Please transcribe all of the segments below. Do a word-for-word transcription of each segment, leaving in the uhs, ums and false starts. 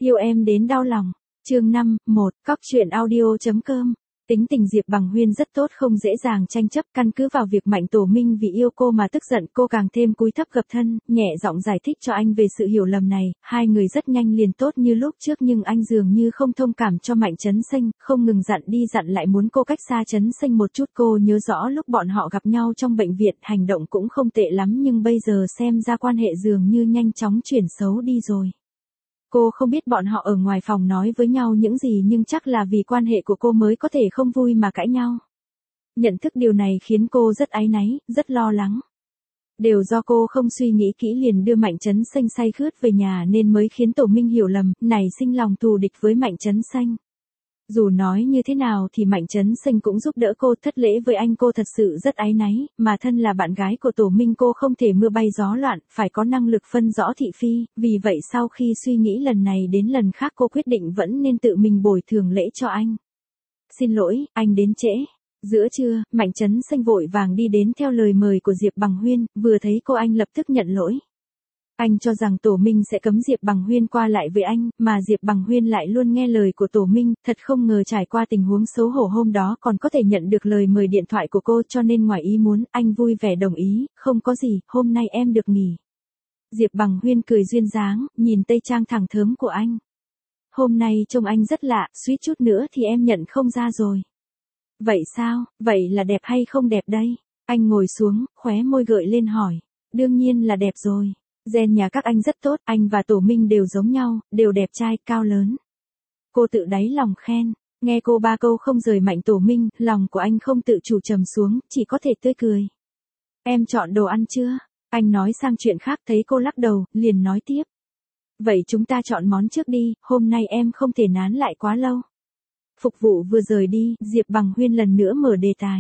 Yêu em đến đau lòng. Chương năm, một, cóc truyện audio chấm com. Tính tình Diệp Bằng Huyên rất tốt, không dễ dàng tranh chấp, căn cứ vào việc Mạnh Tổ Minh vì yêu cô mà tức giận, cô càng thêm cúi thấp gập thân, nhẹ giọng giải thích cho anh về sự hiểu lầm này, hai người rất nhanh liền tốt như lúc trước, nhưng anh dường như không thông cảm cho Mạnh Chấn Sinh, không ngừng dặn đi dặn lại muốn cô cách xa Chấn Sinh một chút. Cô nhớ rõ lúc bọn họ gặp nhau trong bệnh viện, hành động cũng không tệ lắm, nhưng bây giờ xem ra quan hệ dường như nhanh chóng chuyển xấu đi rồi. Cô không biết bọn họ ở ngoài phòng nói với nhau những gì, nhưng chắc là vì quan hệ của cô mới có thể không vui mà cãi nhau. Nhận thức điều này khiến cô rất áy náy, rất lo lắng. Đều do cô không suy nghĩ kỹ liền đưa Mạnh Chấn Sinh say khướt về nhà nên mới khiến Tổ Minh hiểu lầm, nảy sinh lòng thù địch với Mạnh Chấn Sinh. Dù nói như thế nào thì Mạnh Chấn Sinh cũng giúp đỡ cô, thất lễ với anh cô thật sự rất áy náy, mà thân là bạn gái của Tổ Minh cô không thể mưa bay gió loạn, phải có năng lực phân rõ thị phi, vì vậy sau khi suy nghĩ lần này đến lần khác cô quyết định vẫn nên tự mình bồi thường lễ cho anh. Xin lỗi, anh đến trễ. Giữa trưa, Mạnh Chấn Sinh vội vàng đi đến theo lời mời của Diệp Bằng Huyên, vừa thấy cô anh lập tức nhận lỗi. Anh cho rằng Tổ Minh sẽ cấm Diệp Bằng Huyên qua lại với anh, mà Diệp Bằng Huyên lại luôn nghe lời của Tổ Minh, thật không ngờ trải qua tình huống xấu hổ hôm đó còn có thể nhận được lời mời điện thoại của cô, cho nên ngoài ý muốn, anh vui vẻ đồng ý, không có gì, hôm nay em được nghỉ. Diệp Bằng Huyên cười duyên dáng, nhìn tây trang thẳng thớm của anh. Hôm nay trông anh rất lạ, suýt chút nữa thì em nhận không ra rồi. Vậy sao, vậy là đẹp hay không đẹp đây? Anh ngồi xuống, khóe môi gợi lên hỏi. Đương nhiên là đẹp rồi. Gen nhà các anh rất tốt, anh và Tổ Minh đều giống nhau, đều đẹp trai, cao lớn. Cô tự đáy lòng khen, nghe cô ba câu không rời Mạnh Tổ Minh, lòng của anh không tự chủ trầm xuống, chỉ có thể tươi cười. Em chọn đồ ăn chưa? Anh nói sang chuyện khác, thấy cô lắc đầu, liền nói tiếp. Vậy chúng ta chọn món trước đi, hôm nay em không thể nán lại quá lâu. Phục vụ vừa rời đi, Diệp Bằng Huyên lần nữa mở đề tài.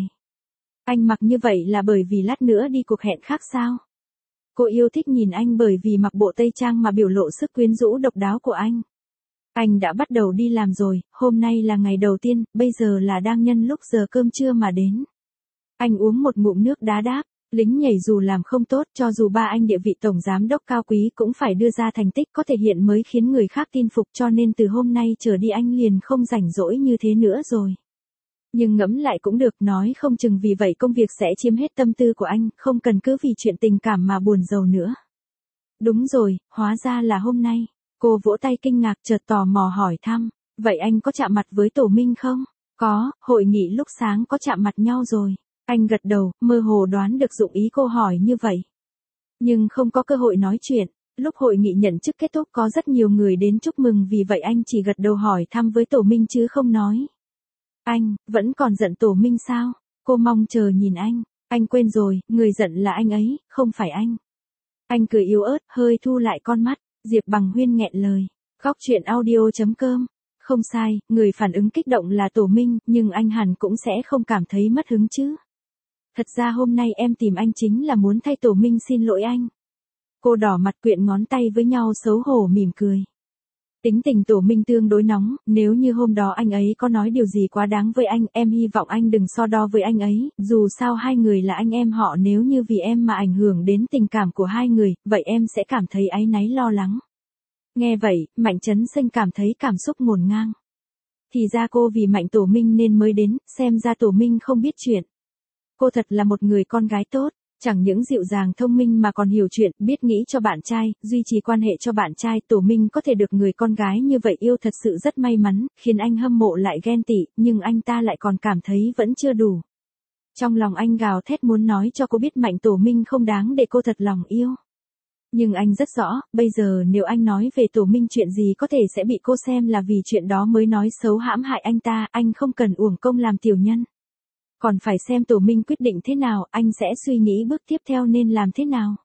Anh mặc như vậy là bởi vì lát nữa đi cuộc hẹn khác sao? Cô yêu thích nhìn anh bởi vì mặc bộ tây trang mà biểu lộ sức quyến rũ độc đáo của anh. Anh đã bắt đầu đi làm rồi, hôm nay là ngày đầu tiên, bây giờ là đang nhân lúc giờ cơm trưa mà đến. Anh uống một ngụm nước đá đáp, lính nhảy dù làm không tốt, cho dù ba anh địa vị tổng giám đốc cao quý cũng phải đưa ra thành tích có thể hiện mới khiến người khác tin phục, cho nên từ hôm nay trở đi anh liền không rảnh rỗi như thế nữa rồi. Nhưng ngẫm lại cũng được, nói không chừng vì vậy công việc sẽ chiếm hết tâm tư của anh, không cần cứ vì chuyện tình cảm mà buồn rầu nữa. Đúng rồi, hóa ra là hôm nay. Cô vỗ tay kinh ngạc, chợt tò mò hỏi thăm, vậy anh có chạm mặt với Tổ Minh không? Có, hội nghị lúc sáng có chạm mặt nhau rồi. Anh gật đầu, mơ hồ đoán được dụng ý cô hỏi như vậy. Nhưng không có cơ hội nói chuyện, lúc hội nghị nhận chức kết thúc có rất nhiều người đến chúc mừng, vì vậy anh chỉ gật đầu hỏi thăm với Tổ Minh chứ không nói. Anh, vẫn còn giận Tổ Minh sao? Cô mong chờ nhìn anh. Anh quên rồi, người giận là anh ấy, không phải anh. Anh cười yếu ớt, hơi thu lại con mắt. Diệp Bằng Huyên nghẹn lời. Góc truyện audio chấm com. Không sai, người phản ứng kích động là Tổ Minh, nhưng anh hẳn cũng sẽ không cảm thấy mất hứng chứ. Thật ra hôm nay em tìm anh chính là muốn thay Tổ Minh xin lỗi anh. Cô đỏ mặt quyện ngón tay với nhau xấu hổ mỉm cười. Tính tình Tổ Minh tương đối nóng, nếu như hôm đó anh ấy có nói điều gì quá đáng với anh, em hy vọng anh đừng so đo với anh ấy, dù sao hai người là anh em họ, nếu như vì em mà ảnh hưởng đến tình cảm của hai người, vậy em sẽ cảm thấy áy náy lo lắng. Nghe vậy, Mạnh Chấn Sinh cảm thấy cảm xúc ngổn ngang. Thì ra cô vì Mạnh Tổ Minh nên mới đến, xem ra Tổ Minh không biết chuyện. Cô thật là một người con gái tốt. Chẳng những dịu dàng thông minh mà còn hiểu chuyện, biết nghĩ cho bạn trai, duy trì quan hệ cho bạn trai. Tổ Minh có thể được người con gái như vậy yêu thật sự rất may mắn, khiến anh hâm mộ lại ghen tị, nhưng anh ta lại còn cảm thấy vẫn chưa đủ. Trong lòng anh gào thét muốn nói cho cô biết Mạnh Tổ Minh không đáng để cô thật lòng yêu. Nhưng anh rất rõ, bây giờ nếu anh nói về Tổ Minh chuyện gì có thể sẽ bị cô xem là vì chuyện đó mới nói xấu hãm hại anh ta, anh không cần uổng công làm tiểu nhân. Còn phải xem Tổ Minh quyết định thế nào, anh sẽ suy nghĩ bước tiếp theo nên làm thế nào.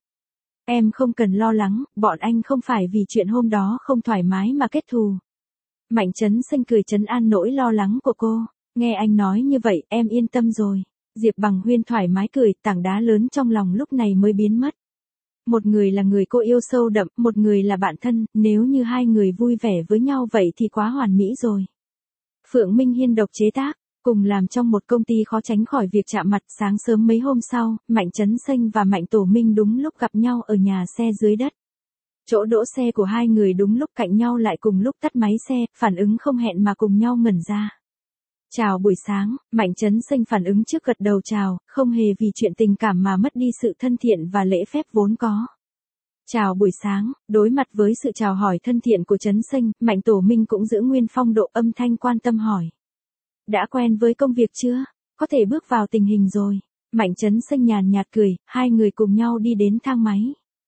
Em không cần lo lắng, bọn anh không phải vì chuyện hôm đó không thoải mái mà kết thù. Mạnh Chấn Sinh cười trấn an nỗi lo lắng của cô. Nghe anh nói như vậy, em yên tâm rồi. Diệp Bằng Huyên thoải mái cười, tảng đá lớn trong lòng lúc này mới biến mất. Một người là người cô yêu sâu đậm, một người là bạn thân, nếu như hai người vui vẻ với nhau vậy thì quá hoàn mỹ rồi. Phượng Minh Hiên độc chế tác. Cùng làm trong một công ty khó tránh khỏi việc chạm mặt. Sáng sớm mấy hôm sau, Mạnh Chấn Sinh và Mạnh Tổ Minh đúng lúc gặp nhau ở nhà xe dưới đất. Chỗ đỗ xe của hai người đúng lúc cạnh nhau lại cùng lúc tắt máy xe, phản ứng không hẹn mà cùng nhau ngẩn ra. Chào buổi sáng, Mạnh Trấn Xanh phản ứng trước gật đầu chào, không hề vì chuyện tình cảm mà mất đi sự thân thiện và lễ phép vốn có. Chào buổi sáng, đối mặt với sự chào hỏi thân thiện của Trấn Xanh, Mạnh Tổ Minh cũng giữ nguyên phong độ âm thanh quan tâm hỏi. Đã quen với công việc chưa? Có thể bước vào tình hình rồi. Mạnh Trấn Xanh nhàn nhạt cười, hai người cùng nhau đi đến thang máy.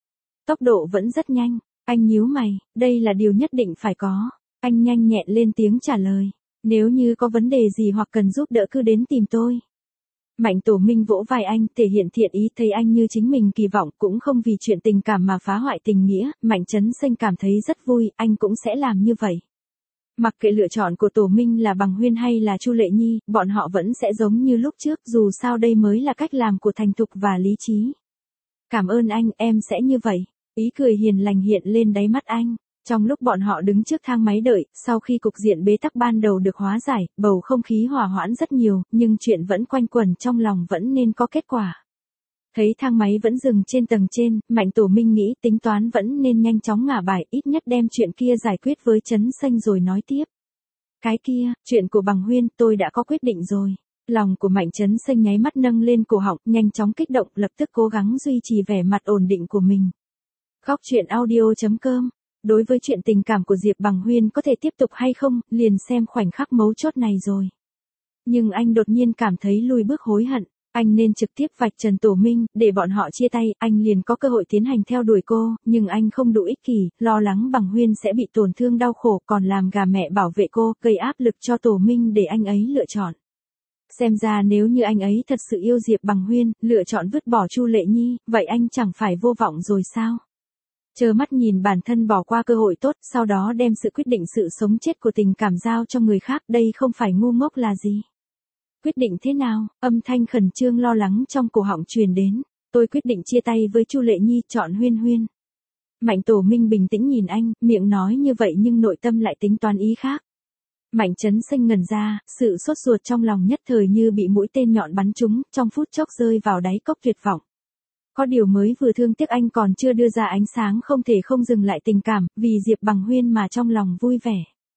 Tốc độ vẫn rất nhanh, anh nhíu mày, đây là điều nhất định phải có. Anh nhanh nhẹn lên tiếng trả lời. Nếu như có vấn đề gì hoặc cần giúp đỡ cứ đến tìm tôi. Mạnh Tổ Minh vỗ vai anh, thể hiện thiện ý, thấy anh như chính mình kỳ vọng, cũng không vì chuyện tình cảm mà phá hoại tình nghĩa. Mạnh Trấn Xanh cảm thấy rất vui, anh cũng sẽ làm như vậy. Mặc kệ lựa chọn của Tổ Minh là Bằng Huyên hay là Chu Lệ Nhi, bọn họ vẫn sẽ giống như lúc trước, dù sao đây mới là cách làm của thành thục và lý trí. Cảm ơn anh, em sẽ như vậy. Ý cười hiền lành hiện lên đáy mắt anh. Trong lúc bọn họ đứng trước thang máy đợi, sau khi cục diện bế tắc ban đầu được hóa giải, bầu không khí hòa hoãn rất nhiều, nhưng chuyện vẫn quanh quẩn trong lòng vẫn nên có kết quả. Thấy thang máy vẫn dừng trên tầng trên, Mạnh Tổ Minh nghĩ tính toán vẫn nên nhanh chóng ngả bài, ít nhất đem chuyện kia giải quyết với Trấn Xanh rồi nói tiếp. Cái kia, chuyện của Bằng Huyên, tôi đã có quyết định rồi. Lòng của Mạnh Trấn Xanh nháy mắt nâng lên cổ họng, nhanh chóng kích động, lập tức cố gắng duy trì vẻ mặt ổn định của mình. Góc truyện audio chấm com. Đối với chuyện tình cảm của Diệp Bằng Huyên có thể tiếp tục hay không, liền xem khoảnh khắc mấu chốt này rồi. Nhưng anh đột nhiên cảm thấy lùi bước hối hận. Anh nên trực tiếp vạch trần Tổ Minh, để bọn họ chia tay, anh liền có cơ hội tiến hành theo đuổi cô, nhưng anh không đủ ích kỷ, lo lắng Bằng Huyên sẽ bị tổn thương đau khổ, còn làm gà mẹ bảo vệ cô, gây áp lực cho Tổ Minh để anh ấy lựa chọn. Xem ra nếu như anh ấy thật sự yêu Diệp Bằng Huyên, lựa chọn vứt bỏ Chu Lệ Nhi, vậy anh chẳng phải vô vọng rồi sao? Trơ mắt nhìn bản thân bỏ qua cơ hội tốt, sau đó đem sự quyết định sự sống chết của tình cảm giao cho người khác, đây không phải ngu ngốc là gì? Quyết định thế nào? Âm thanh khẩn trương lo lắng trong cổ họng truyền đến. Tôi quyết định chia tay với Chu Lệ Nhi, chọn Huyên Huyên. Mạnh Tổ Minh bình tĩnh nhìn anh, miệng nói như vậy nhưng nội tâm lại tính toán ý khác. Mạnh Trấn Xanh ngẩn ra, sự sốt ruột trong lòng nhất thời như bị mũi tên nhọn bắn trúng, trong phút chốc rơi vào đáy cốc tuyệt vọng. Có điều mới vừa thương tiếc anh còn chưa đưa ra ánh sáng, không thể không dừng lại tình cảm, vì Diệp Bằng Huyên mà trong lòng vui vẻ.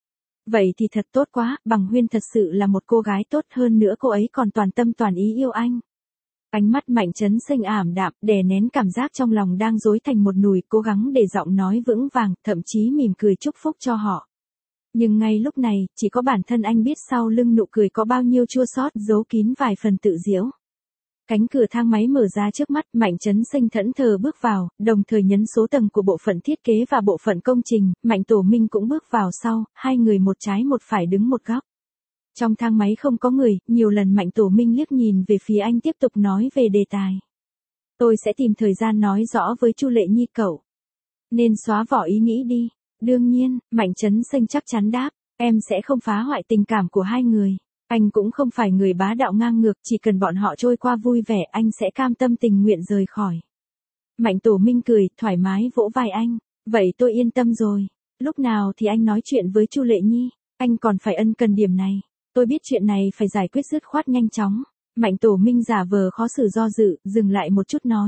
Vậy thì thật tốt quá, Bằng Huyên thật sự là một cô gái tốt, hơn nữa cô ấy còn toàn tâm toàn ý yêu anh. Ánh mắt Mạnh Trấn Xanh ảm đạm, đè nén cảm giác trong lòng đang rối thành một nùi, cố gắng để giọng nói vững vàng, thậm chí mỉm cười chúc phúc cho họ. Nhưng ngay lúc này, chỉ có bản thân anh biết sau lưng nụ cười có bao nhiêu chua xót, giấu kín vài phần tự giễu. Cánh cửa thang máy mở ra trước mắt, Mạnh Trấn Xanh thẫn thờ bước vào, đồng thời nhấn số tầng của bộ phận thiết kế và bộ phận công trình, Mạnh Tổ Minh cũng bước vào sau, hai người một trái một phải đứng một góc. Trong thang máy không có người, nhiều lần Mạnh Tổ Minh liếc nhìn về phía anh tiếp tục nói về đề tài. Tôi sẽ tìm thời gian nói rõ với Chu Lệ Nhi cậu. Nên xóa bỏ ý nghĩ đi. Đương nhiên, Mạnh Trấn Xanh chắc chắn đáp, em sẽ không phá hoại tình cảm của hai người. Anh cũng không phải người bá đạo ngang ngược, chỉ cần bọn họ trôi qua vui vẻ anh sẽ cam tâm tình nguyện rời khỏi. Mạnh Tổ Minh cười, thoải mái vỗ vai anh, vậy tôi yên tâm rồi. Lúc nào thì anh nói chuyện với Chu Lệ Nhi, anh còn phải ân cần điểm này. Tôi biết chuyện này phải giải quyết dứt khoát nhanh chóng. Mạnh Tổ Minh giả vờ khó xử do dự, dừng lại một chút nói.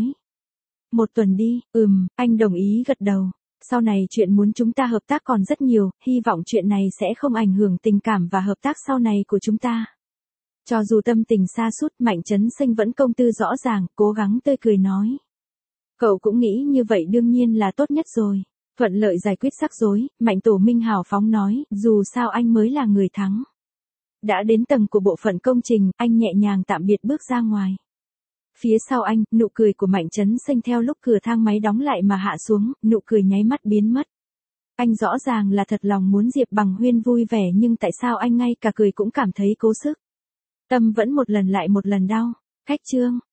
Một tuần đi, ừm, anh đồng ý gật đầu. Sau này chuyện muốn chúng ta hợp tác còn rất nhiều, hy vọng chuyện này sẽ không ảnh hưởng tình cảm và hợp tác sau này của chúng ta. Cho dù tâm tình sa sút, Mạnh Trấn Xanh vẫn công tư rõ ràng, cố gắng tươi cười nói. Cậu cũng nghĩ như vậy đương nhiên là tốt nhất rồi. Thuận lợi giải quyết rắc rối, Mạnh Tổ Minh hào phóng nói, dù sao anh mới là người thắng. Đã đến tầng của bộ phận công trình, anh nhẹ nhàng tạm biệt bước ra ngoài. Phía sau anh, nụ cười của Mạnh Trấn Xanh theo lúc cửa thang máy đóng lại mà hạ xuống, nụ cười nháy mắt biến mất. Anh rõ ràng là thật lòng muốn Diệp Bằng Huyên vui vẻ nhưng tại sao anh ngay cả cười cũng cảm thấy cố sức. Tâm vẫn một lần lại một lần đau. Khách chương.